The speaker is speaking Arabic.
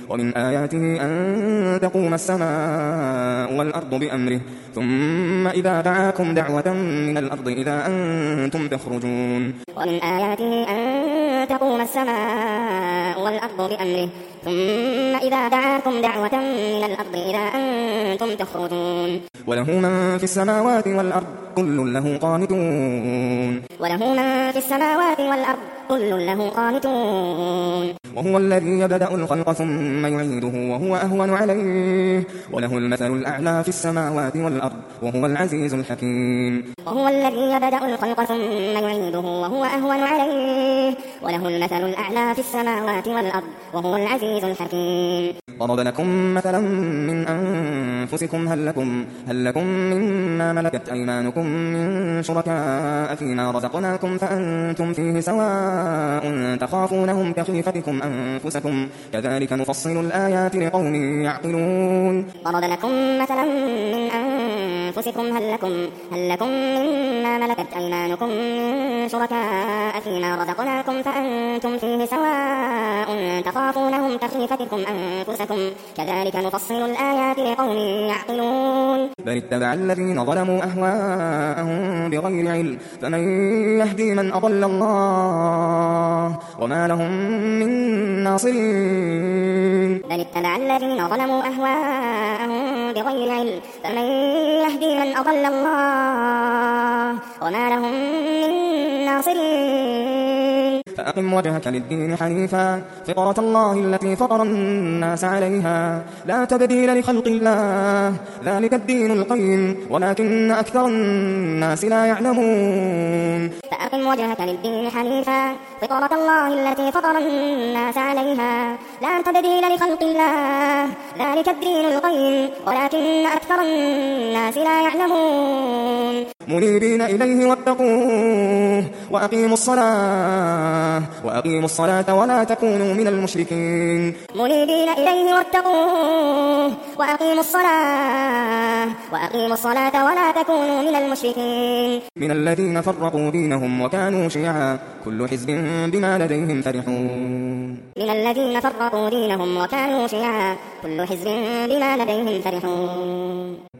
ومن آياته أن تقوم السماء والأرض بأمره ثم إذا دعاكم دعوة من الأرض إذا أنتم تخرجون ومن آياته أن تقوم السماء والأرض بأمره ثم إذا دعاكم دعوة من الأرض إذا أنتم تخرجون وله من في السماوات والأرض كل له قانتون وله من في السماوات والأرض كل له قانتون وهو الذي يبدأ الخلق ثم يعيده وهو أهون عليه وله المثل الأعلى في السماوات والأرض وهو العزيز الحكيم وهو الذي يبدأ الخلق ثم يعيده وهو أهون عليه وله المثل الأعلى في السماوات والأرض وهو العزيز الحكيم ضرب لكم مثلا من أنفسكم هل لكم مما ملكت أيمانكم من شركاء فيما رزقناكم فأنتم فيه سواء تخافونهم كخيفتكم أنفسكم كذلك نفصل الآيات لقوم يعقلون ضرب لكم مثلا من أنفسكم هل لكم مما ملكت أيمانكم من شركاء فيما رزقناكم فأنتم فيه سواء تخافونهم كخيفتكم أنفسكم كذلك نفصل الآيات لقوم يعقلون بل اتبع الذين ظلموا أهواءهم بغير علم فمن يهدي من أضل الله وما لهم من ناصرين بل اتبع الذين ظلموا أهواءهم بغير علم فمن يهدي من أضل الله وما لهم من ناصرين فأقم وجهك للدين حنيفا فطرة الله التي فطر الناس عليها لا تبديل لخلق الله ذلك الدين القيم ولكن أكثر الناس لا يعلمون فأقم وجهك للدين حنيفا فطرة الله التي فطر الناس عليها لا تبديل لخلق الله ذلك الدين القيم ولكن أكثر الناس لا يعلمون منيبين إليه واتقوه وأقيموا الصلاة ولا تكونوا من المشركين منيبين إليه واتقوه وأقيموا الصلاة ولا تكونوا من المشركين من الذين فرقوا دينهم وكانوا شيعا كل حزب بما لديهم فرحون من الذين فرقوا دينهم وكانوا شيعا كل حزب بما لديهم فرحون